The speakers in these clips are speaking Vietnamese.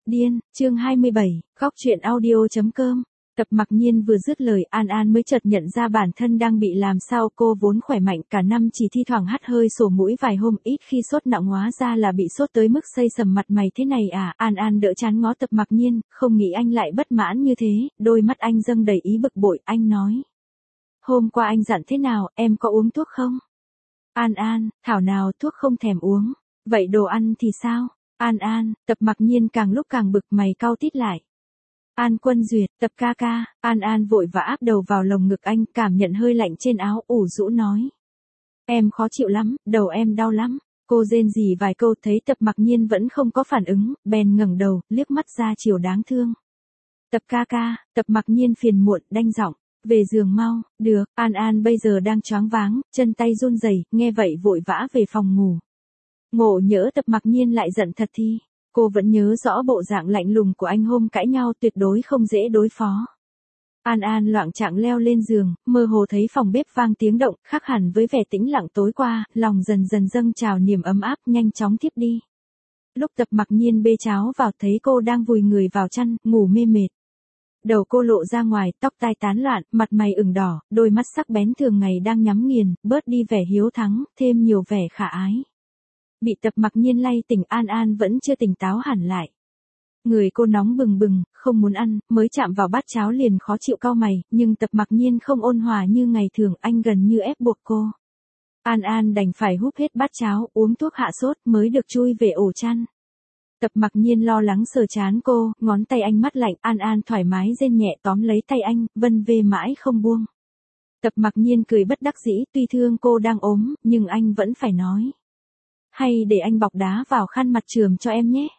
Điên, chương 27, khóc chuyện audio.com. Tập Mặc Nhiên vừa dứt lời, An An mới chợt nhận ra bản thân đang bị làm sao. Cô vốn khỏe mạnh, cả năm chỉ thi thoảng hắt hơi sổ mũi vài hôm, ít khi sốt nặng, hóa ra là bị sốt tới mức xây sầm mặt mày thế này à. An An đỡ chán ngó Tập Mặc Nhiên, không nghĩ anh lại bất mãn như thế, đôi mắt anh dâng đầy ý bực bội. Anh nói: hôm qua anh dặn thế nào, em có uống thuốc không? An An: thảo nào, thuốc không thèm uống. Vậy đồ ăn thì sao? An An. Tập Mặc Nhiên càng lúc càng bực, mày cau tít lại. An Quân Duyệt, Tập ca ca. An An vội vã áp đầu vào lồng ngực anh, cảm nhận hơi lạnh trên áo, ủ rũ nói: em khó chịu lắm, đầu em đau lắm. Cô rên rỉ vài câu, thấy Tập Mặc Nhiên vẫn không có phản ứng, bèn ngẩng đầu, liếc mắt ra chiều đáng thương. Tập ca ca. Tập Mặc Nhiên phiền muộn, đanh giọng: về giường mau. Được. An An bây giờ đang choáng váng, chân tay run rẩy, nghe vậy vội vã về phòng ngủ. Ngộ nhỡ Tập Mặc Nhiên lại giận thật thì, cô vẫn nhớ rõ bộ dạng lạnh lùng của anh hôm cãi nhau, tuyệt đối không dễ đối phó. An An loạng choạng leo lên giường, mơ hồ thấy phòng bếp vang tiếng động, khác hẳn với vẻ tĩnh lặng tối qua, lòng dần dần dâng trào niềm ấm áp, nhanh chóng thiếp đi. Lúc Tập Mặc Nhiên bê cháo vào, thấy cô đang vùi người vào chăn, ngủ mê mệt. Đầu cô lộ ra ngoài, tóc tai tán loạn, mặt mày ửng đỏ, đôi mắt sắc bén thường ngày đang nhắm nghiền, bớt đi vẻ hiếu thắng, thêm nhiều vẻ khả ái. Bị Tập Mặc Nhiên lay tỉnh, An An vẫn chưa tỉnh táo hẳn lại. Người cô nóng bừng bừng, không muốn ăn, mới chạm vào bát cháo liền khó chịu cau mày, nhưng Tập Mặc Nhiên không ôn hòa như ngày thường, anh gần như ép buộc cô. An An đành phải húp hết bát cháo, uống thuốc hạ sốt mới được chui về ổ chăn. Tập Mặc Nhiên lo lắng sờ trán cô, ngón tay anh mát lạnh, An An thoải mái rên nhẹ tóm lấy tay anh, vân vê mãi không buông. Tập Mặc Nhiên cười bất đắc dĩ, tuy thương cô đang ốm, nhưng anh vẫn phải nói: hay để anh bọc đá vào khăn mặt chườm cho em nhé.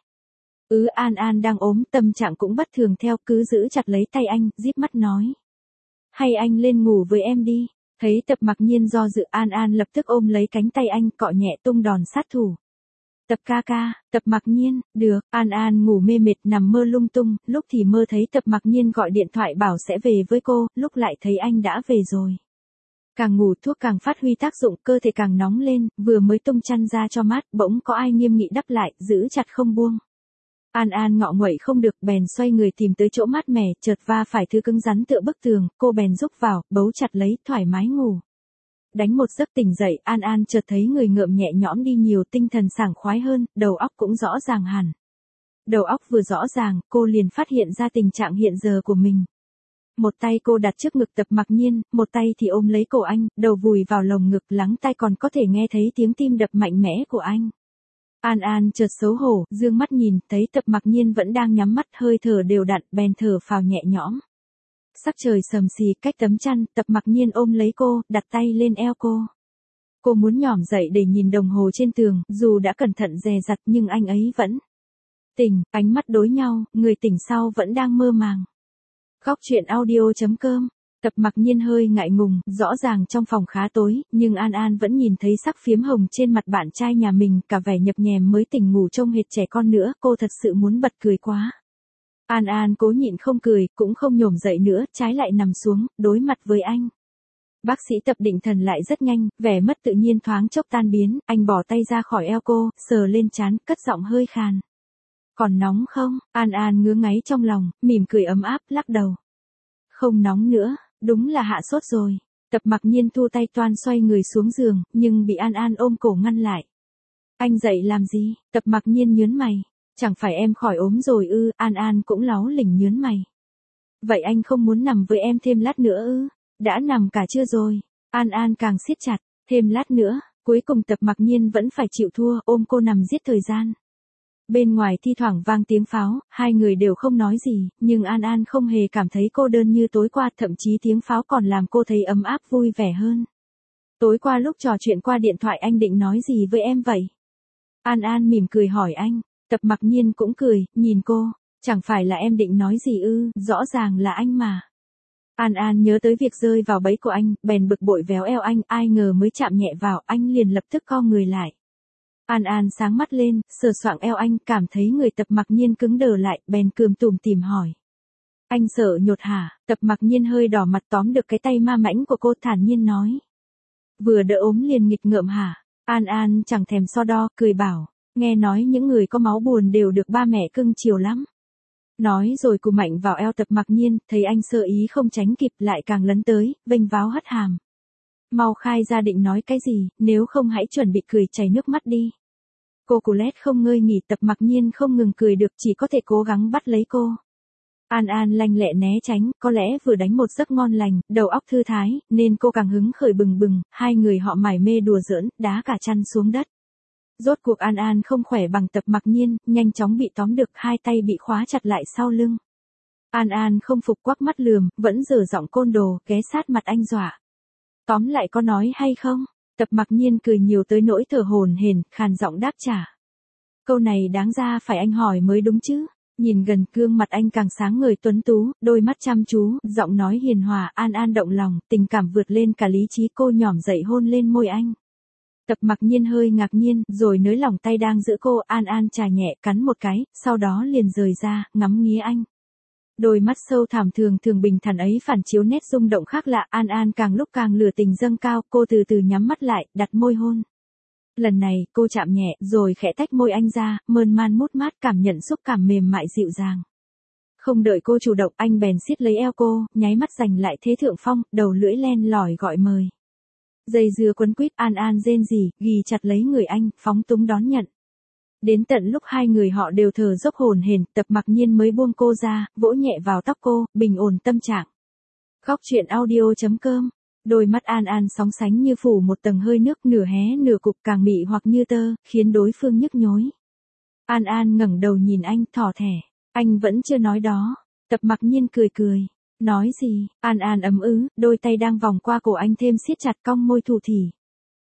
An An đang ốm, tâm trạng cũng bất thường theo, cứ giữ chặt lấy tay anh, díp mắt nói: hay anh lên ngủ với em đi. Thấy Tập Mặc Nhiên do dự, An An lập tức ôm lấy cánh tay anh, cọ nhẹ tung đòn sát thủ. Tập ca ca. Tập Mặc Nhiên. Được. An An ngủ mê mệt, nằm mơ lung tung, lúc thì mơ thấy Tập Mặc Nhiên gọi điện thoại bảo sẽ về với cô, lúc lại thấy anh đã về rồi. Càng ngủ thuốc càng phát huy tác dụng, cơ thể càng nóng lên, vừa mới tung chăn ra cho mát, bỗng có ai nghiêm nghị đắp lại, giữ chặt không buông. An An ngọ nguậy không được, bèn xoay người tìm tới chỗ mát mẻ, chợt va phải thứ cứng rắn tựa bức tường, cô bèn rúc vào, bấu chặt lấy, thoải mái ngủ. Đánh một giấc tỉnh dậy, An An chợt thấy người ngợm nhẹ nhõm đi nhiều, tinh thần sảng khoái hơn, đầu óc cũng rõ ràng hẳn. Đầu óc vừa rõ ràng, cô liền phát hiện ra tình trạng hiện giờ của mình. Một tay cô đặt trước ngực Tập Mặc Nhiên, một tay thì ôm lấy cổ anh, đầu vùi vào lồng ngực, lắng tai còn có thể nghe thấy tiếng tim đập mạnh mẽ của anh. An An chợt xấu hổ, dương mắt nhìn, thấy Tập Mặc Nhiên vẫn đang nhắm mắt, hơi thở đều đặn, bèn thở phào nhẹ nhõm. Sắc trời sầm xì, cách tấm chăn, Tập Mặc Nhiên ôm lấy cô, đặt tay lên eo cô. Cô muốn nhỏm dậy để nhìn đồng hồ trên tường, dù đã cẩn thận dè dặt nhưng anh ấy vẫn tỉnh, ánh mắt đối nhau, người tỉnh sau vẫn đang mơ màng. Khóc chuyện audio.com. Tập Mặc Nhiên hơi ngại ngùng, rõ ràng trong phòng khá tối, nhưng An An vẫn nhìn thấy sắc phiếm hồng trên mặt bạn trai nhà mình, cả vẻ nhập nhèm mới tỉnh ngủ trông hệt trẻ con nữa, cô thật sự muốn bật cười quá. An An cố nhịn không cười, cũng không nhổm dậy nữa, trái lại nằm xuống, đối mặt với anh. Bác sĩ Tập định thần lại rất nhanh, vẻ mất tự nhiên thoáng chốc tan biến, anh bỏ tay ra khỏi eo cô, sờ lên trán, cất giọng hơi khàn. Còn nóng không? An An ngứa ngáy trong lòng, mỉm cười ấm áp, lắc đầu. Không nóng nữa, đúng là hạ sốt rồi. Tập Mặc Nhiên thu tay toan xoay người xuống giường, nhưng bị An An ôm cổ ngăn lại. Anh dậy làm gì? Tập Mặc Nhiên nhớn mày. Chẳng phải em khỏi ốm rồi ư? An An cũng láu lỉnh nhớn mày. Vậy anh không muốn nằm với em thêm lát nữa ư? Đã nằm cả trưa rồi. An An càng siết chặt, thêm lát nữa. Cuối cùng Tập Mặc Nhiên vẫn phải chịu thua, ôm cô nằm giết thời gian. Bên ngoài thi thoảng vang tiếng pháo, hai người đều không nói gì, nhưng An An không hề cảm thấy cô đơn như tối qua, thậm chí tiếng pháo còn làm cô thấy ấm áp vui vẻ hơn. Tối qua lúc trò chuyện qua điện thoại anh định nói gì với em vậy? An An mỉm cười hỏi anh. Tập Mặc Nhiên cũng cười, nhìn cô. Chẳng phải là em định nói gì ư, rõ ràng là anh mà. An An nhớ tới việc rơi vào bẫy của anh, bèn bực bội véo eo anh, ai ngờ mới chạm nhẹ vào, anh liền lập tức co người lại. An An sáng mắt lên, sờ soạng eo anh, cảm thấy người Tập Mặc Nhiên cứng đờ lại, bèn cười tủm tỉm hỏi. Anh sợ nhột hả? Tập Mặc Nhiên hơi đỏ mặt tóm được cái tay ma mãnh của cô, thản nhiên nói. Vừa đỡ ốm liền nghịch ngợm hả? An An chẳng thèm so đo, cười bảo. Nghe nói những người có máu buồn đều được ba mẹ cưng chiều lắm. Nói rồi cù mạnh vào eo Tập Mặc Nhiên, thấy anh sơ ý không tránh kịp lại càng lấn tới, vênh váo hất hàm. Mau khai ra định nói cái gì, nếu không hãy chuẩn bị cười chảy nước mắt đi. Cô Colette không ngơi nghỉ, Tập Mặc Nhiên không ngừng cười được, chỉ có thể cố gắng bắt lấy cô. An An lanh lẹ né tránh, có lẽ vừa đánh một giấc ngon lành, đầu óc thư thái, nên cô càng hứng khởi bừng bừng, hai người họ mải mê đùa giỡn, đá cả chăn xuống đất. Rốt cuộc An An không khỏe bằng Tập Mặc Nhiên, nhanh chóng bị tóm được, hai tay bị khóa chặt lại sau lưng. An An không phục quắc mắt lườm, vẫn dở giọng côn đồ, ghé sát mặt anh dọa. Tóm lại có nói hay không? Tập Mặc Nhiên cười nhiều tới nỗi thở hổn hển, khàn giọng đáp trả. Câu này đáng ra phải anh hỏi mới đúng chứ. Nhìn gần gương mặt anh càng sáng ngời tuấn tú, đôi mắt chăm chú, giọng nói hiền hòa, An An động lòng, tình cảm vượt lên cả lý trí, cô nhỏm dậy hôn lên môi anh. Tập Mặc Nhiên hơi ngạc nhiên, rồi nới lỏng tay đang giữ cô, An An chà nhẹ, cắn một cái, sau đó liền rời ra, ngắm nghía anh. Đôi mắt sâu thẳm thường thường bình thản ấy phản chiếu nét rung động khác lạ, An An càng lúc càng lửa tình dâng cao, cô từ từ nhắm mắt lại, đặt môi hôn. Lần này, cô chạm nhẹ, rồi khẽ tách môi anh ra, mơn man mút mát, cảm nhận xúc cảm mềm mại dịu dàng. Không đợi cô chủ động, anh bèn siết lấy eo cô, nháy mắt giành lại thế thượng phong, đầu lưỡi len lỏi gọi mời. Dây dưa quấn quýt, An An rên rỉ, ghì chặt lấy người anh, phóng túng đón nhận. Đến tận lúc hai người họ đều thở dốc hổn hển, Tập Mặc Nhiên mới buông cô ra, vỗ nhẹ vào tóc cô, bình ổn tâm trạng. Góc truyện audio.com. Đôi mắt An An sóng sánh như phủ một tầng hơi nước, nửa hé nửa cụp, càng mị hoặc như tơ, khiến đối phương nhức nhối. An An ngẩng đầu nhìn anh, thỏ thẻ. Anh vẫn chưa nói đó. Tập Mặc Nhiên cười cười. Nói gì? An An ấm ứ, đôi tay đang vòng qua cổ anh thêm siết chặt, cong môi thủ thỉ.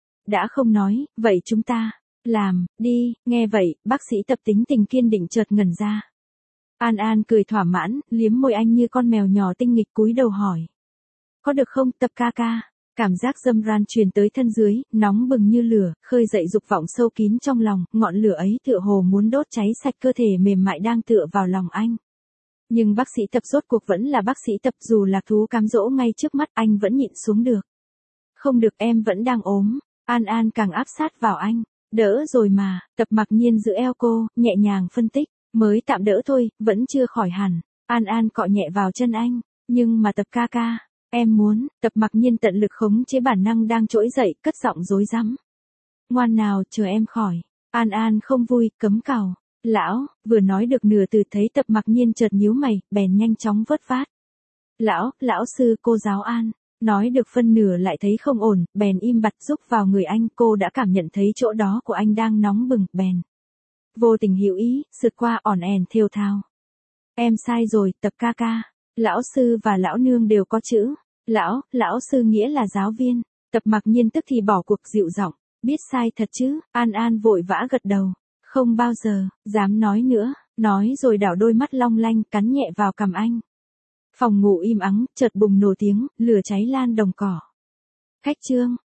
Đã không nói, vậy chúng ta làm đi. Nghe vậy, bác sĩ Tập tính tình kiên định chợt ngẩn ra. An An cười thỏa mãn, liếm môi anh như con mèo nhỏ tinh nghịch, cúi đầu hỏi. Có được không, Tập ca ca? Cảm giác dâm ran truyền tới thân dưới, nóng bừng như lửa, khơi dậy dục vọng sâu kín trong lòng, ngọn lửa ấy tựa hồ muốn đốt cháy sạch cơ thể mềm mại đang tựa vào lòng anh. Nhưng bác sĩ Tập rốt cuộc vẫn là bác sĩ Tập, dù lạc thú cám dỗ ngay trước mắt anh vẫn nhịn xuống được. Không được, em vẫn đang ốm. An An càng áp sát vào anh. Đỡ rồi mà. Tập Mặc Nhiên giữ eo cô, nhẹ nhàng phân tích. Mới tạm đỡ thôi, vẫn chưa khỏi hẳn. An An cọ nhẹ vào chân anh. Nhưng mà Tập ca ca, em muốn. Tập Mặc Nhiên tận lực khống chế bản năng đang trỗi dậy, cất giọng rối rắm. Ngoan nào, chờ em khỏi. An An không vui, cấm cào. Lão, vừa nói được nửa từ thấy Tập Mặc Nhiên chợt nhíu mày, bèn nhanh chóng vớt vát. Lão sư, cô giáo An. Nói được phân nửa lại thấy không ổn, bèn im bặt giúp vào người anh, cô đã cảm nhận thấy chỗ đó của anh đang nóng bừng, bèn vô tình hữu ý, sượt qua ỏn ẻn thều thào. Em sai rồi, Tập ca ca. Lão sư và lão nương đều có chữ. Lão sư nghĩa là giáo viên. Tập Mặc Nhiên tức thì bỏ cuộc, dịu giọng. Biết sai thật chứ? An An vội vã gật đầu. Không bao giờ, dám nói nữa. Nói rồi đảo đôi mắt long lanh, cắn nhẹ vào cằm anh. Phòng ngủ im ắng, chợt bùng nổ tiếng, lửa cháy lan đồng cỏ. Khách trương.